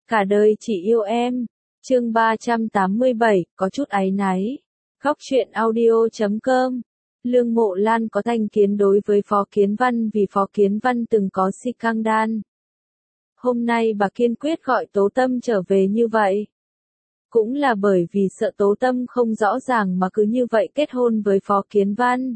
Cả đời chỉ yêu em. Chương 387, có chút áy náy. Khóc chuyện audio.com. Lương Mộ Lan có thành kiến đối với Phó Kiến Văn vì Phó Kiến Văn từng có scandal. Hôm nay bà kiên quyết gọi Tố Tâm trở về như vậy. Cũng là bởi vì sợ Tố Tâm không rõ ràng mà cứ như vậy kết hôn với Phó Kiến Văn.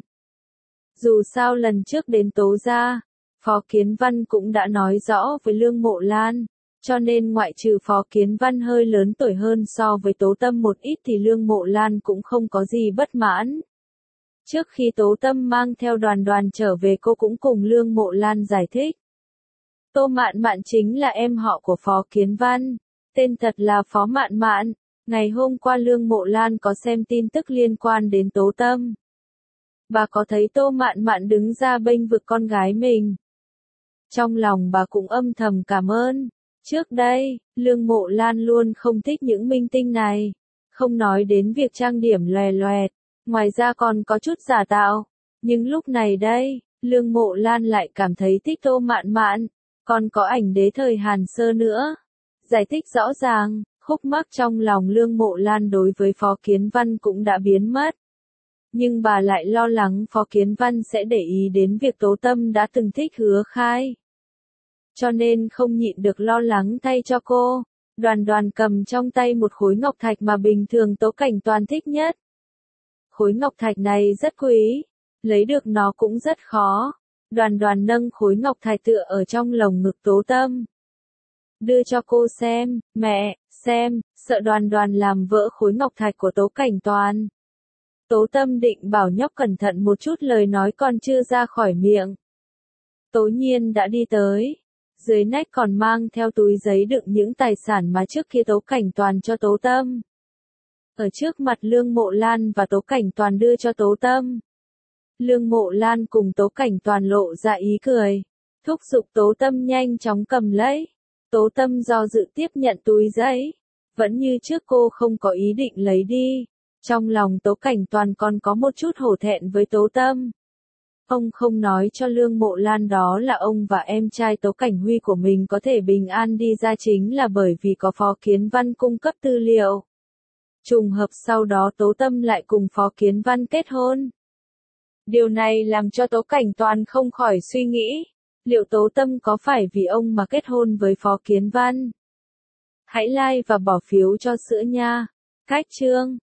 Dù sao lần trước đến Tố gia, Phó Kiến Văn cũng đã nói rõ với Lương Mộ Lan, cho nên ngoại trừ Phó Kiến Văn hơi lớn tuổi hơn so với Tố Tâm một ít thì Lương Mộ Lan cũng không có gì bất mãn. Trước khi Tố Tâm mang theo Đoàn Đoàn trở về cô cũng cùng Lương Mộ Lan giải thích. Tô Mạn Mạn chính là em họ của Phó Kiến Văn, tên thật là Phó Mạn Mạn. Ngày hôm qua Lương Mộ Lan có xem tin tức liên quan đến Tố Tâm. Bà có thấy Tô Mạn Mạn đứng ra bênh vực con gái mình. Trong lòng bà cũng âm thầm cảm ơn. Trước đây, Lương Mộ Lan luôn không thích những minh tinh này. Không nói đến việc trang điểm lòe loẹt, ngoài ra còn có chút giả tạo. Nhưng lúc này đây, Lương Mộ Lan lại cảm thấy thích Tô Mạn Mạn, còn có ảnh đế thời Hàn Sơ nữa. Giải thích rõ ràng, khúc mắc trong lòng Lương Mộ Lan đối với Phó Kiến Văn cũng đã biến mất. Nhưng bà lại lo lắng Phó Kiến Văn sẽ để ý đến việc Tố Tâm đã từng thích Hứa Khai. Cho nên không nhịn được lo lắng thay cho cô. Đoàn Đoàn cầm trong tay một khối ngọc thạch mà bình thường Tố Cảnh Toàn thích nhất. Khối ngọc thạch này rất quý, lấy được nó cũng rất khó. Đoàn Đoàn nâng khối ngọc thạch tựa ở trong lồng ngực Tố Tâm. Đưa cho cô xem, mẹ, xem, sợ Đoàn Đoàn làm vỡ khối ngọc thạch của Tố Cảnh Toàn. Tố Tâm định bảo nhóc cẩn thận một chút, lời nói còn chưa ra khỏi miệng. Tố Nhiên đã đi tới. Dưới nách còn mang theo túi giấy đựng những tài sản mà trước kia Tố Cảnh Toàn cho Tố Tâm. Ở trước mặt Lương Mộ Lan và Tố Cảnh Toàn đưa cho Tố Tâm. Lương Mộ Lan cùng Tố Cảnh Toàn lộ ra ý cười. Thúc giục Tố Tâm nhanh chóng cầm lấy. Tố Tâm do dự tiếp nhận túi giấy. Vẫn như trước cô không có ý định lấy đi. Trong lòng Tố Cảnh Toàn còn có một chút hổ thẹn với Tố Tâm. Ông không nói cho Lương Mộ Lan đó là ông và em trai Tố Cảnh Huy của mình có thể bình an đi ra chính là bởi vì có Phó Kiến Văn cung cấp tư liệu. Trùng hợp sau đó Tố Tâm lại cùng Phó Kiến Văn kết hôn. Điều này làm cho Tố Cảnh Toàn không khỏi suy nghĩ, liệu Tố Tâm có phải vì ông mà kết hôn với Phó Kiến Văn? Hãy like và bỏ phiếu cho sữa nha. Cách chương